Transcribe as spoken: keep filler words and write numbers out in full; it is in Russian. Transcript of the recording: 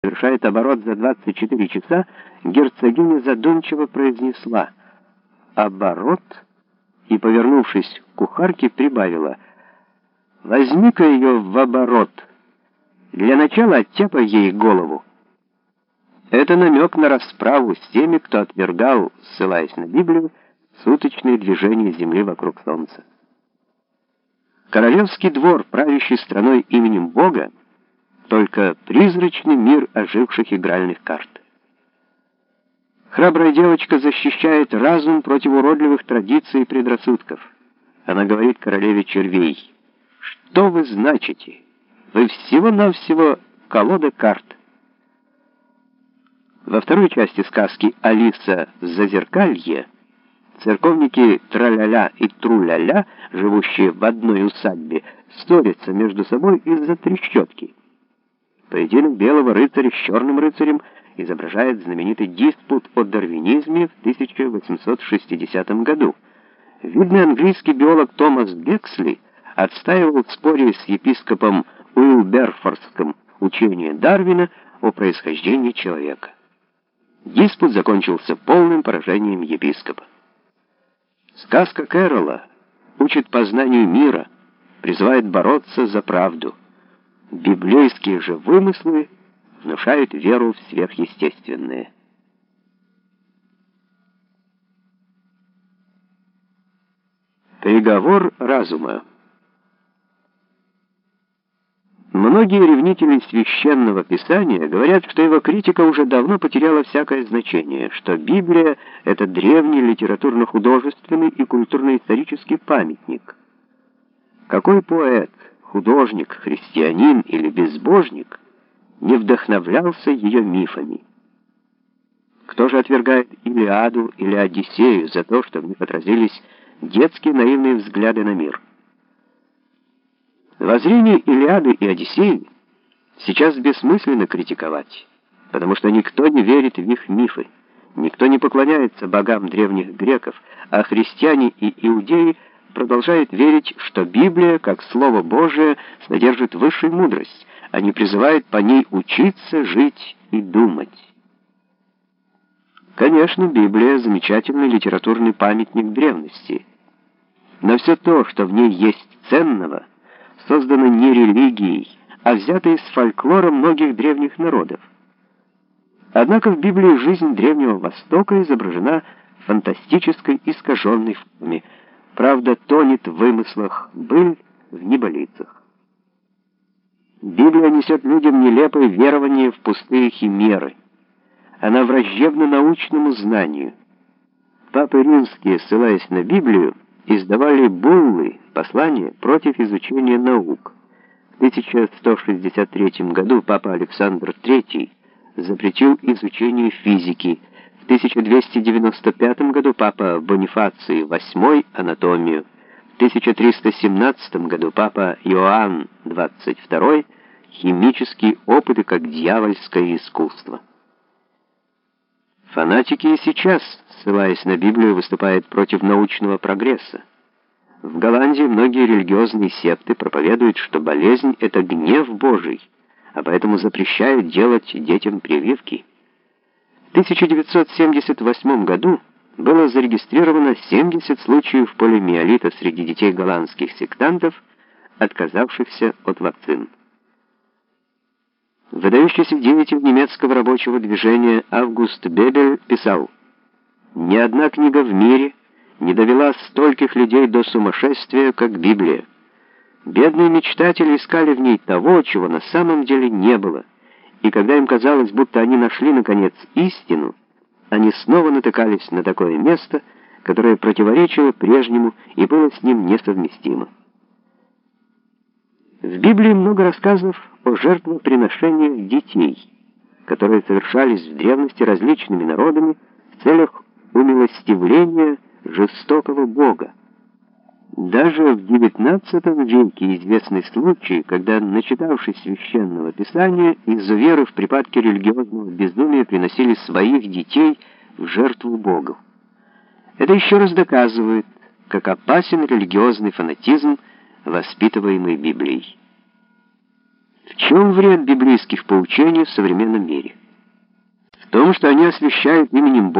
совершает оборот за двадцать четыре часа, герцогиня задумчиво произнесла «оборот» и, повернувшись к кухарке, прибавила «возьми-ка ее в оборот, для начала оттяпай ей голову». Это намек на расправу с теми, кто отвергал, ссылаясь на Библию, суточные движения Земли вокруг Солнца. Королевский двор, правящий страной именем Бога, только призрачный мир оживших игральных карт. Храбрая девочка защищает разум против уродливых традиций и предрассудков. Она говорит королеве червей: «Что вы значите? Вы всего-навсего колода карт». Во второй части сказки «Алиса в Зазеркалье» церковники Траля-ля и Тру-ля-ля, живущие в одной усадьбе, ссорятся между собой из-за трещотки. Поединок белого рыцаря с черным рыцарем изображает знаменитый диспут о дарвинизме в тысяча восемьсот шестидесятом году. Видный английский биолог Томас Бексли отстаивал в споре с епископом Уилберфорским учение Дарвина о происхождении человека. Диспут закончился полным поражением епископа. Сказка Кэрола учит познанию мира, призывает бороться за правду. Библейские же вымыслы внушают веру в сверхъестественное. Приговор разума. Многие ревнители Священного Писания говорят, что его критика уже давно потеряла всякое значение, что Библия — это древний литературно-художественный и культурно-исторический памятник. Какой поэт, художник, христианин или безбожник не вдохновлялся ее мифами? Кто же отвергает Илиаду или Одиссею за то, что в них отразились детские наивные взгляды на мир? Воззрение Илиады и Одиссеи сейчас бессмысленно критиковать, потому что никто не верит в их мифы, никто не поклоняется богам древних греков, а христиане и иудеи продолжают верить, что Библия, как Слово Божие, содержит высшую мудрость, они призывают по ней учиться, жить и думать. Конечно, Библия — замечательный литературный памятник древности, но все то, что в ней есть ценного, создано не религией, а взято из фольклора многих древних народов. Однако в Библии жизнь Древнего Востока изображена в фантастической искаженной форме. Правда тонет в вымыслах, быль в небылицах. Библия несет людям нелепое верование в пустые химеры. Она враждебна научному знанию. Папы римские, ссылаясь на Библию, издавали буллы, послания против изучения наук. В тысяча сто шестьдесят третьем году папа Александр третий запретил изучение физики. В тысяча двести девяносто пятом году папа Бонифаций восьмой анатомию. В тысяча триста семнадцатом году папа Иоанн двадцать второй химические опыты как дьявольское искусство. Фанатики и сейчас, ссылаясь на Библию, выступают против научного прогресса. В Голландии многие религиозные секты проповедуют, что болезнь — это гнев Божий, а поэтому запрещают делать детям прививки. В тысяча девятьсот семьдесят восьмом году было зарегистрировано семьдесят случаев полиомиелита среди детей голландских сектантов, отказавшихся от вакцин. Выдающийся деятель немецкого рабочего движения Август Бебель писал: «Ни одна книга в мире не довела стольких людей до сумасшествия, как Библия. Бедные мечтатели искали в ней того, чего на самом деле не было, и когда им казалось, будто они нашли, наконец, истину, они снова натыкались на такое место, которое противоречило прежнему и было с ним несовместимо». В Библии много рассказов о жертвоприношениях детей, которые совершались в древности различными народами в целях умилостивления жестокого Бога. Даже в девятнадцатом веке известный случай, когда, начитавшись Священного Писания, изуверы в припадке религиозного безумия приносили своих детей в жертву Богу. Это еще раз доказывает, как опасен религиозный фанатизм, воспитываемый Библией. В чем вред библейских поучений в современном мире? В том, что они освящают именем Бога